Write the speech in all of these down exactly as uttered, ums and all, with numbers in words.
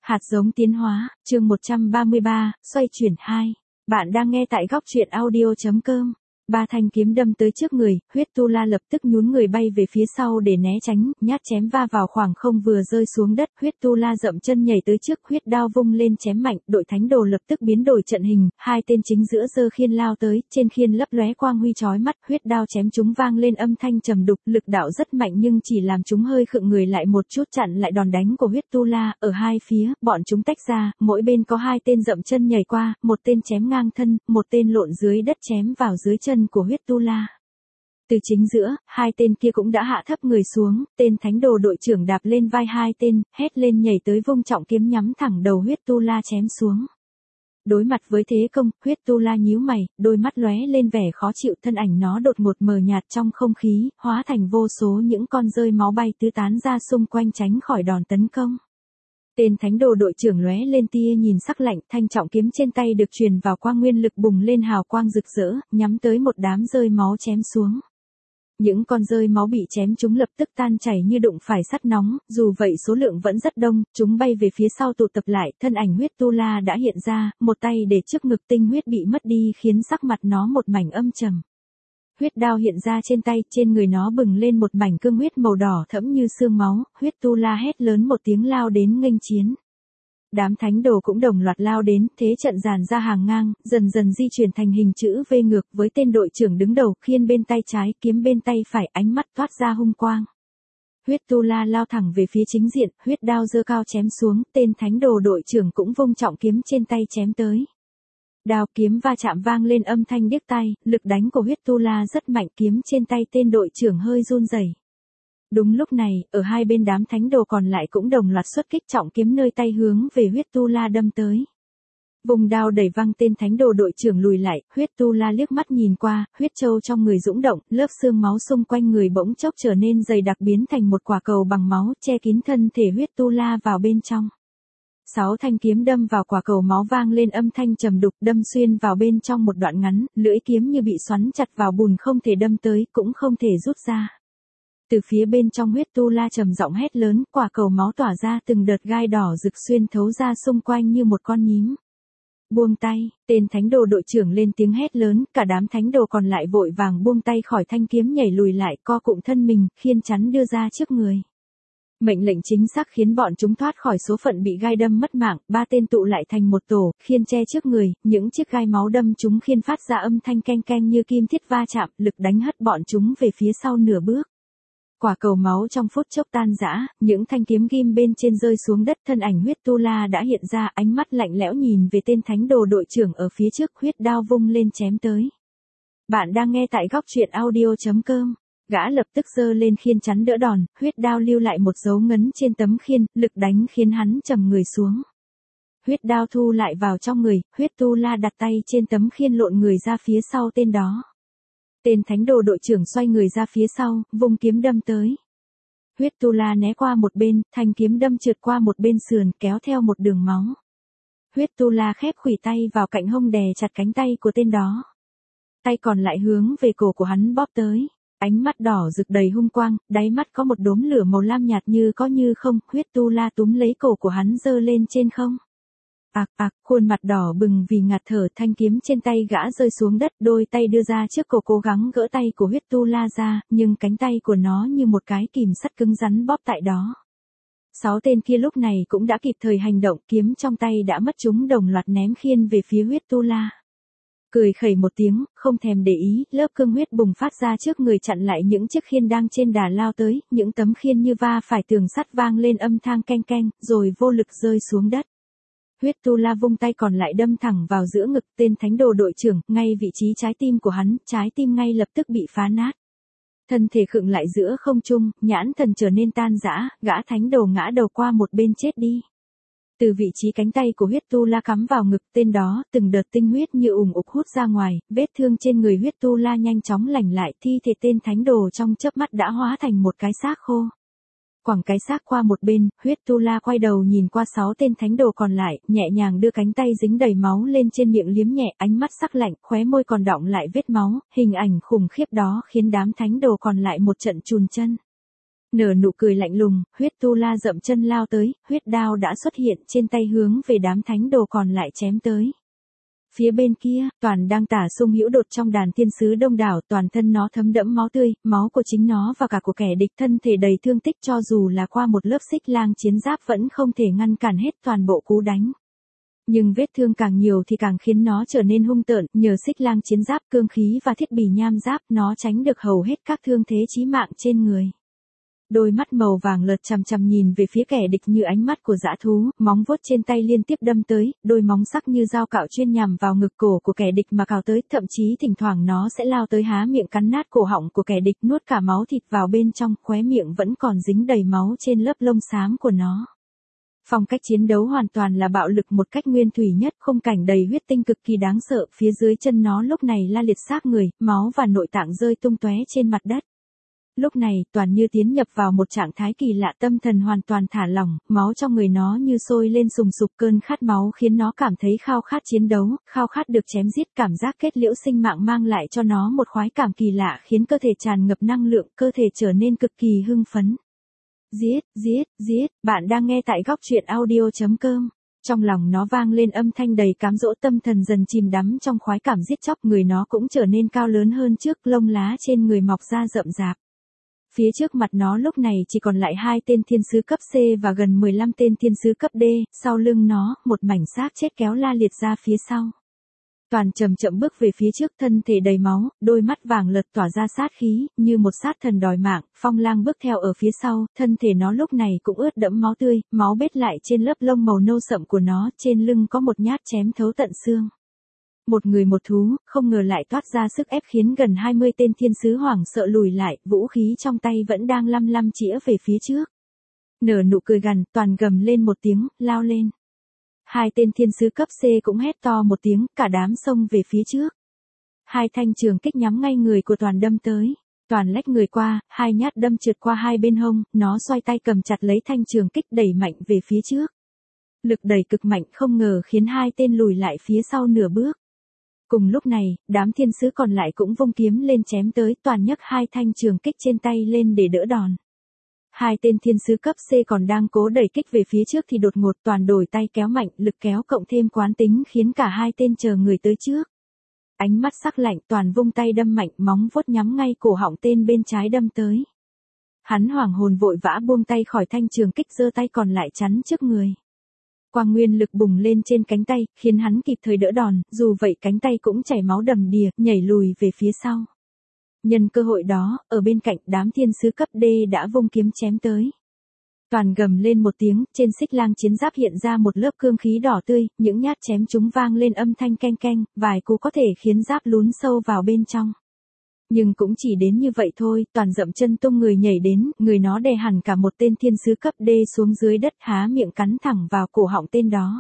Hạt giống tiến hóa, chương một trăm ba mươi ba, xoay chuyển hai. Bạn đang nghe tại góc truyện audio.com. Ba thanh kiếm đâm tới trước người, huyết tu la lập tức nhún người bay về phía sau để né tránh, nhát chém va vào khoảng không vừa rơi xuống đất, huyết tu la dậm chân nhảy tới trước, huyết đao vung lên chém mạnh, đội thánh đồ lập tức biến đổi trận hình, hai tên chính giữa giơ khiên lao tới, trên khiên lấp lóe quang huy chói mắt, huyết đao chém chúng vang lên âm thanh trầm đục, lực đạo rất mạnh nhưng chỉ làm chúng hơi khựng người lại một chút chặn lại đòn đánh của huyết tu la, ở hai phía, bọn chúng tách ra, mỗi bên có hai tên dậm chân nhảy qua, một tên chém ngang thân, một tên lộn dưới đất chém vào dưới chân của huyết tu la. Từ chính giữa, hai tên kia cũng đã hạ thấp người xuống, tên thánh đồ đội trưởng đạp lên vai hai tên, hét lên nhảy tới vung trọng kiếm nhắm thẳng đầu huyết tu la chém xuống. Đối mặt với thế công, huyết tu la nhíu mày, đôi mắt lóe lên vẻ khó chịu, thân ảnh nó đột ngột mờ nhạt trong không khí, hóa thành vô số những con rơi máu bay tứ tán ra xung quanh tránh khỏi đòn tấn công. Tên thánh đồ đội trưởng lóe lên tia nhìn sắc lạnh, thanh trọng kiếm trên tay được truyền vào quang nguyên lực bùng lên hào quang rực rỡ, nhắm tới một đám rơi máu chém xuống. Những con rơi máu bị chém chúng lập tức tan chảy như đụng phải sắt nóng, dù vậy số lượng vẫn rất đông, chúng bay về phía sau tụ tập lại, thân ảnh huyết tu la đã hiện ra, một tay để trước ngực, tinh huyết bị mất đi khiến sắc mặt nó một mảnh âm trầm. Huyết đao hiện ra trên tay, trên người nó bừng lên một mảnh cương huyết màu đỏ thẫm như xương máu, huyết tu la hét lớn một tiếng lao đến nghênh chiến. Đám thánh đồ cũng đồng loạt lao đến, thế trận dàn ra hàng ngang, dần dần di chuyển thành hình chữ V ngược với tên đội trưởng đứng đầu, khiên bên tay trái, kiếm bên tay phải, ánh mắt toát ra hung quang. Huyết tu la lao thẳng về phía chính diện, huyết đao giơ cao chém xuống, tên thánh đồ đội trưởng cũng vung trọng kiếm trên tay chém tới. Đao kiếm va chạm vang lên âm thanh điếc tai, lực đánh của huyết tu la rất mạnh, kiếm trên tay tên đội trưởng hơi run rẩy. Đúng lúc này, ở hai bên đám thánh đồ còn lại cũng đồng loạt xuất kích trọng kiếm nơi tay hướng về huyết tu la đâm tới. Vùng đao đẩy văng tên thánh đồ đội trưởng lùi lại, huyết tu la liếc mắt nhìn qua, huyết châu trong người dũng động, lớp xương máu xung quanh người bỗng chốc trở nên dày đặc biến thành một quả cầu bằng máu che kín thân thể huyết tu la vào bên trong. Sáu thanh kiếm đâm vào quả cầu máu vang lên âm thanh trầm đục, đâm xuyên vào bên trong một đoạn ngắn, lưỡi kiếm như bị xoắn chặt vào bùn, không thể đâm tới, cũng không thể rút ra. Từ phía bên trong huyết tu la trầm giọng hét lớn, quả cầu máu tỏa ra từng đợt gai đỏ rực xuyên thấu ra xung quanh như một con nhím. Buông tay, tên thánh đồ đội trưởng lên tiếng hét lớn, cả đám thánh đồ còn lại vội vàng buông tay khỏi thanh kiếm nhảy lùi lại, co cụm thân mình, khiên chắn đưa ra trước người. Mệnh lệnh chính xác khiến bọn chúng thoát khỏi số phận bị gai đâm mất mạng, ba tên tụ lại thành một tổ, khiên che trước người, những chiếc gai máu đâm chúng khiên phát ra âm thanh keng keng như kim thiết va chạm, lực đánh hất bọn chúng về phía sau nửa bước. Quả cầu máu trong phút chốc tan rã, những thanh kiếm ghim bên trên rơi xuống đất, thân ảnh huyết tu la đã hiện ra, ánh mắt lạnh lẽo nhìn về tên thánh đồ đội trưởng ở phía trước, huyết đao vung lên chém tới. Bạn đang nghe tại góc truyện audio.com. Gã lập tức giơ lên khiên chắn đỡ đòn, huyết đao lưu lại một dấu ngấn trên tấm khiên, lực đánh khiến hắn trầm người xuống. Huyết đao thu lại vào trong người, huyết tu la đặt tay trên tấm khiên lộn người ra phía sau tên đó. Tên thánh đồ đội trưởng xoay người ra phía sau, vung kiếm đâm tới. Huyết tu la né qua một bên, thanh kiếm đâm trượt qua một bên sườn, kéo theo một đường máu. Huyết tu la khép khuỷu tay vào cạnh hông đè chặt cánh tay của tên đó. Tay còn lại hướng về cổ của hắn bóp tới. Ánh mắt đỏ rực đầy hung quang, đáy mắt có một đốm lửa màu lam nhạt như có như không, huyết tu la túm lấy cổ của hắn giơ lên trên không. Ạc ạc, khuôn mặt đỏ bừng vì ngạt thở, thanh kiếm trên tay gã rơi xuống đất, đôi tay đưa ra trước cổ cố gắng gỡ tay của huyết tu la ra, nhưng cánh tay của nó như một cái kìm sắt cứng rắn bóp tại đó. Sáu tên kia lúc này cũng đã kịp thời hành động, kiếm trong tay đã mất, chúng đồng loạt ném khiên về phía huyết tu la. Cười khẩy một tiếng, không thèm để ý, lớp cương huyết bùng phát ra trước người chặn lại những chiếc khiên đang trên đà lao tới, những tấm khiên như va phải tường sắt vang lên âm thanh keng keng, rồi vô lực rơi xuống đất. Huyết tu la vung tay còn lại đâm thẳng vào giữa ngực tên thánh đồ đội trưởng, ngay vị trí trái tim của hắn, trái tim ngay lập tức bị phá nát. Thân thể khựng lại giữa không trung, nhãn thần trở nên tan rã, gã thánh đồ ngã đầu qua một bên chết đi. Từ vị trí cánh tay của huyết tu la cắm vào ngực tên đó, từng đợt tinh huyết như ùn ục hút ra ngoài, vết thương trên người huyết tu la nhanh chóng lành lại, thi thể tên thánh đồ trong chớp mắt đã hóa thành một cái xác khô. Quẳng cái xác qua một bên, huyết tu la quay đầu nhìn qua sáu tên thánh đồ còn lại, nhẹ nhàng đưa cánh tay dính đầy máu lên trên miệng liếm nhẹ, đánh mắt sắc lạnh, khóe môi còn đọng lại vết máu, hình ảnh khủng khiếp đó khiến đám thánh đồ còn lại một trận chùn chân. Nở nụ cười lạnh lùng, huyết tu la dậm chân lao tới, huyết đao đã xuất hiện trên tay hướng về đám thánh đồ còn lại chém tới. Phía bên kia, Toàn đang tả sung hữu đột trong đàn thiên sứ đông đảo, toàn thân nó thấm đẫm máu tươi, máu của chính nó và cả của kẻ địch, thân thể đầy thương tích, cho dù là qua một lớp xích lang chiến giáp vẫn không thể ngăn cản hết toàn bộ cú đánh. Nhưng vết thương càng nhiều thì càng khiến nó trở nên hung tợn, nhờ xích lang chiến giáp, cương khí và thiết bị nham giáp, nó tránh được hầu hết các thương thế chí mạng trên người. Đôi mắt màu vàng lợt chằm chằm nhìn về phía kẻ địch như ánh mắt của dã thú, móng vuốt trên tay liên tiếp đâm tới, đôi móng sắc như dao cạo chuyên nhằm vào ngực cổ của kẻ địch mà cào tới, thậm chí thỉnh thoảng nó sẽ lao tới há miệng cắn nát cổ họng của kẻ địch, nuốt cả máu thịt vào bên trong, khóe miệng vẫn còn dính đầy máu trên lớp lông xám của nó. Phong cách chiến đấu hoàn toàn là bạo lực một cách nguyên thủy nhất, khung cảnh đầy huyết tinh cực kỳ đáng sợ, phía dưới chân nó lúc này la liệt xác người, máu và nội tạng rơi tung tóe trên mặt đất. Lúc này, Toàn như tiến nhập vào một trạng thái kỳ lạ, tâm thần hoàn toàn thả lỏng, máu trong người nó như sôi lên sùng sục, cơn khát máu khiến nó cảm thấy khao khát chiến đấu, khao khát được chém giết, cảm giác kết liễu sinh mạng mang lại cho nó một khoái cảm kỳ lạ khiến cơ thể tràn ngập năng lượng, cơ thể trở nên cực kỳ hưng phấn. Giết, giết, giết, bạn đang nghe tại góc truyện audio chấm com. Trong lòng nó vang lên âm thanh đầy cám dỗ, tâm thần dần chìm đắm trong khoái cảm giết chóc, người nó cũng trở nên cao lớn hơn trước, lông lá trên người mọc ra rậm rạp. Phía trước mặt nó lúc này chỉ còn lại hai tên thiên sứ cấp C và gần mười lăm tên thiên sứ cấp D, sau lưng nó, một mảnh xác chết kéo la liệt ra phía sau. Toàn chậm chậm bước về phía trước, thân thể đầy máu, đôi mắt vàng lợt tỏa ra sát khí, như một sát thần đòi mạng. Phong Lang bước theo ở phía sau, thân thể nó lúc này cũng ướt đẫm máu tươi, máu bết lại trên lớp lông màu nâu sậm của nó, trên lưng có một nhát chém thấu tận xương. Một người một thú, không ngờ lại toát ra sức ép khiến gần hai mươi tên thiên sứ hoảng sợ lùi lại, vũ khí trong tay vẫn đang lăm lăm chĩa về phía trước. Nở nụ cười gằn, Toàn gầm lên một tiếng, lao lên. Hai tên thiên sứ cấp C cũng hét to một tiếng, cả đám xông về phía trước. Hai thanh trường kích nhắm ngay người của Toàn đâm tới. Toàn lách người qua, hai nhát đâm trượt qua hai bên hông, nó xoay tay cầm chặt lấy thanh trường kích đẩy mạnh về phía trước. Lực đẩy cực mạnh không ngờ khiến hai tên lùi lại phía sau nửa bước. Cùng lúc này, đám thiên sứ còn lại cũng vung kiếm lên chém tới, Toàn nhấc hai thanh trường kích trên tay lên để đỡ đòn. Hai tên thiên sứ cấp C còn đang cố đẩy kích về phía trước thì đột ngột Toàn đổi tay kéo mạnh, lực kéo cộng thêm quán tính khiến cả hai tên chờ người tới trước. Ánh mắt sắc lạnh, Toàn vung tay đâm mạnh, móng vuốt nhắm ngay cổ họng tên bên trái đâm tới. Hắn hoảng hồn vội vã buông tay khỏi thanh trường kích, giơ tay còn lại chắn trước người. Quang nguyên lực bùng lên trên cánh tay, khiến hắn kịp thời đỡ đòn, dù vậy cánh tay cũng chảy máu đầm đìa, nhảy lùi về phía sau. Nhân cơ hội đó, ở bên cạnh, đám thiên sứ cấp D đã vung kiếm chém tới. Toàn gầm lên một tiếng, trên xích lang chiến giáp hiện ra một lớp cương khí đỏ tươi, những nhát chém chúng vang lên âm thanh keng keng, vài cú có thể khiến giáp lún sâu vào bên trong. Nhưng cũng chỉ đến như vậy thôi, Toàn dậm chân tung người nhảy đến, người nó đè hẳn cả một tên thiên sứ cấp D xuống dưới đất, há miệng cắn thẳng vào cổ họng tên đó.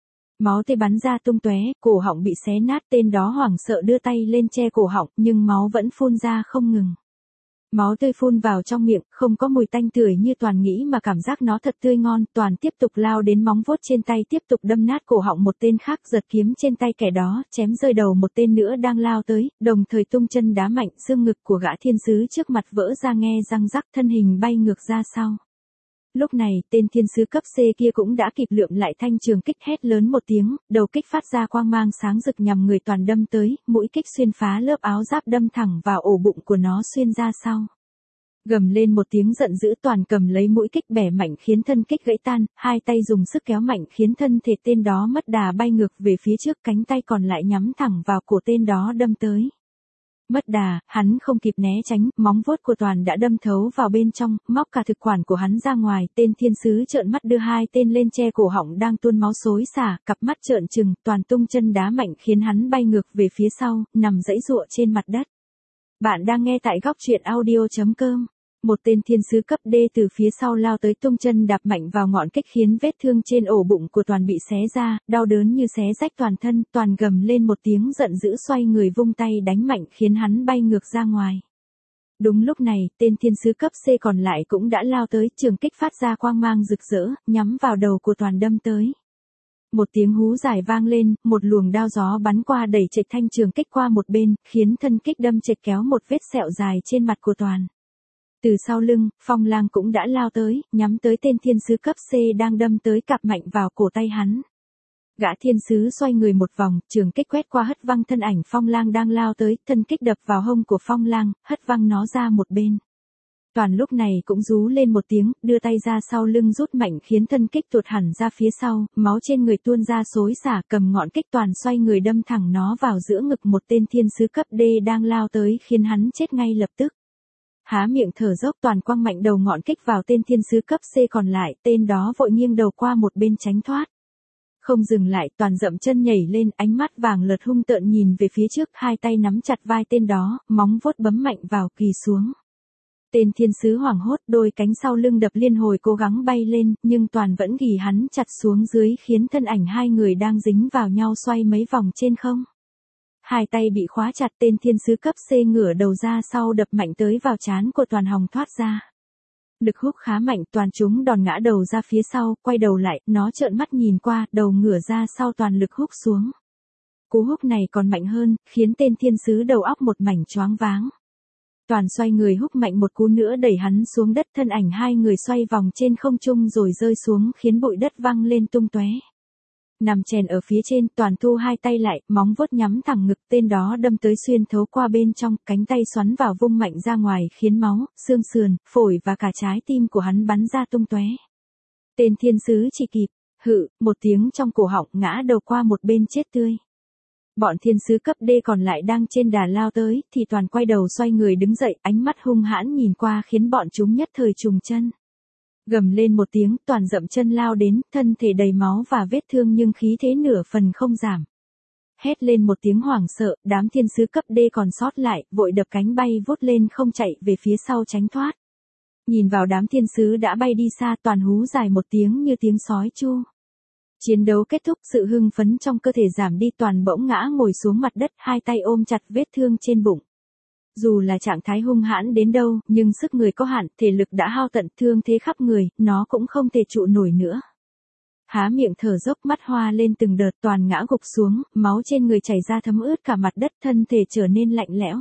Máu tươi bắn ra tung tóe, cổ họng bị xé nát, tên đó hoảng sợ đưa tay lên che cổ họng, nhưng máu vẫn phun ra không ngừng. Máu tươi phun vào trong miệng, không có mùi tanh tưởi như Toàn nghĩ mà cảm giác nó thật tươi ngon. Toàn tiếp tục lao đến móng vuốt trên tay, tiếp tục đâm nát cổ họng một tên khác, giật kiếm trên tay kẻ đó, chém rơi đầu một tên nữa đang lao tới, đồng thời tung chân đá mạnh, xương ngực của gã thiên sứ trước mặt vỡ ra nghe răng rắc, thân hình bay ngược ra sau. Lúc này, tên thiên sứ cấp C kia cũng đã kịp lượm lại thanh trường kích, hét lớn một tiếng, đầu kích phát ra quang mang sáng rực nhằm người Toàn đâm tới, mũi kích xuyên phá lớp áo giáp đâm thẳng vào ổ bụng của nó xuyên ra sau. Gầm lên một tiếng giận dữ, Toàn cầm lấy mũi kích bẻ mạnh khiến thân kích gãy tan, hai tay dùng sức kéo mạnh khiến thân thể tên đó mất đà bay ngược về phía trước, cánh tay còn lại nhắm thẳng vào cổ tên đó đâm tới. Mất đà, hắn không kịp né tránh, móng vuốt của Toàn đã đâm thấu vào bên trong, móc cả thực quản của hắn ra ngoài, tên thiên sứ trợn mắt đưa hai tên lên che cổ họng đang tuôn máu xối xả, cặp mắt trợn trừng, Toàn tung chân đá mạnh khiến hắn bay ngược về phía sau, nằm giãy giụa trên mặt đất. Bạn đang nghe tại góc truyện audio chấm com. Một tên thiên sứ cấp D từ phía sau lao tới, tung chân đạp mạnh vào ngọn kích khiến vết thương trên ổ bụng của Toàn bị xé ra, đau đớn như xé rách toàn thân. Toàn gầm lên một tiếng giận dữ, xoay người vung tay đánh mạnh khiến hắn bay ngược ra ngoài. Đúng lúc này, tên thiên sứ cấp C còn lại cũng đã lao tới, trường kích phát ra quang mang rực rỡ, nhắm vào đầu của Toàn đâm tới. Một tiếng hú dài vang lên, một luồng đao gió bắn qua đẩy trệch thanh trường kích qua một bên, khiến thân kích đâm trệch kéo một vết sẹo dài trên mặt của Toàn. Từ sau lưng, Phong Lang cũng đã lao tới, nhắm tới tên thiên sứ cấp C đang đâm tới cặp mạnh vào cổ tay hắn. Gã thiên sứ xoay người một vòng, trường kích quét qua hất văng thân ảnh Phong Lang đang lao tới, thân kích đập vào hông của Phong Lang, hất văng nó ra một bên. Toàn lúc này cũng rú lên một tiếng, đưa tay ra sau lưng rút mạnh khiến thân kích tuột hẳn ra phía sau, máu trên người tuôn ra xối xả, cầm ngọn kích Toàn xoay người đâm thẳng nó vào giữa ngực một tên thiên sứ cấp D đang lao tới khiến hắn chết ngay lập tức. Há miệng thở dốc Toàn quăng mạnh đầu ngọn kích vào tên thiên sứ cấp C còn lại, tên đó vội nghiêng đầu qua một bên tránh thoát. Không dừng lại, Toàn dậm chân nhảy lên, ánh mắt vàng lật hung tợn nhìn về phía trước, hai tay nắm chặt vai tên đó, móng vuốt bấm mạnh vào kỳ xuống. Tên thiên sứ hoảng hốt, đôi cánh sau lưng đập liên hồi cố gắng bay lên, nhưng Toàn vẫn ghì hắn chặt xuống dưới khiến thân ảnh hai người đang dính vào nhau xoay mấy vòng trên không. Hai tay bị khóa chặt, tên thiên sứ cấp C ngửa đầu ra sau đập mạnh tới vào trán của Toàn hòng thoát ra. Lực húc khá mạnh, Toàn trúng đòn ngã đầu ra phía sau, quay đầu lại, nó trợn mắt nhìn qua, đầu ngửa ra sau Toàn lực húc xuống. Cú húc này còn mạnh hơn, khiến tên thiên sứ đầu óc một mảnh choáng váng. Toàn xoay người húc mạnh một cú nữa đẩy hắn xuống đất, thân ảnh hai người xoay vòng trên không trung rồi rơi xuống khiến bụi đất văng lên tung tóe. Nằm chèn ở phía trên, Toàn thu hai tay lại, móng vuốt nhắm thẳng ngực tên đó đâm tới xuyên thấu qua bên trong, cánh tay xoắn vào vung mạnh ra ngoài khiến máu, xương sườn, phổi và cả trái tim của hắn bắn ra tung tóe. Tên thiên sứ chỉ kịp, hự, một tiếng trong cổ họng ngã đầu qua một bên chết tươi. Bọn thiên sứ cấp D còn lại đang trên đà lao tới, thì Toàn quay đầu xoay người đứng dậy, ánh mắt hung hãn nhìn qua khiến bọn chúng nhất thời trùng chân. Gầm lên một tiếng, Toàn dậm chân lao đến, thân thể đầy máu và vết thương nhưng khí thế nửa phần không giảm. Hét lên một tiếng hoảng sợ, đám thiên sứ cấp D còn sót lại, vội đập cánh bay vút lên không chạy về phía sau tránh thoát. Nhìn vào đám thiên sứ đã bay đi xa, Toàn hú dài một tiếng như tiếng sói chu. Chiến đấu kết thúc, sự hưng phấn trong cơ thể giảm đi, Toàn bỗng ngã ngồi xuống mặt đất, hai tay ôm chặt vết thương trên bụng. Dù là trạng thái hung hãn đến đâu, nhưng sức người có hạn, thể lực đã hao tận, thương thế khắp người, nó cũng không thể trụ nổi nữa. Há miệng thở dốc, mắt hoa lên từng đợt, Toàn ngã gục xuống, máu trên người chảy ra thấm ướt cả mặt đất, thân thể trở nên lạnh lẽo.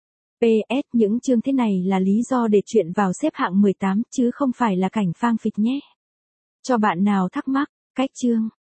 pê ét Những chương thế này là lý do để chuyện vào xếp hạng mười tám, chứ không phải là cảnh phang phịch nhé. Cho bạn nào thắc mắc, cách chương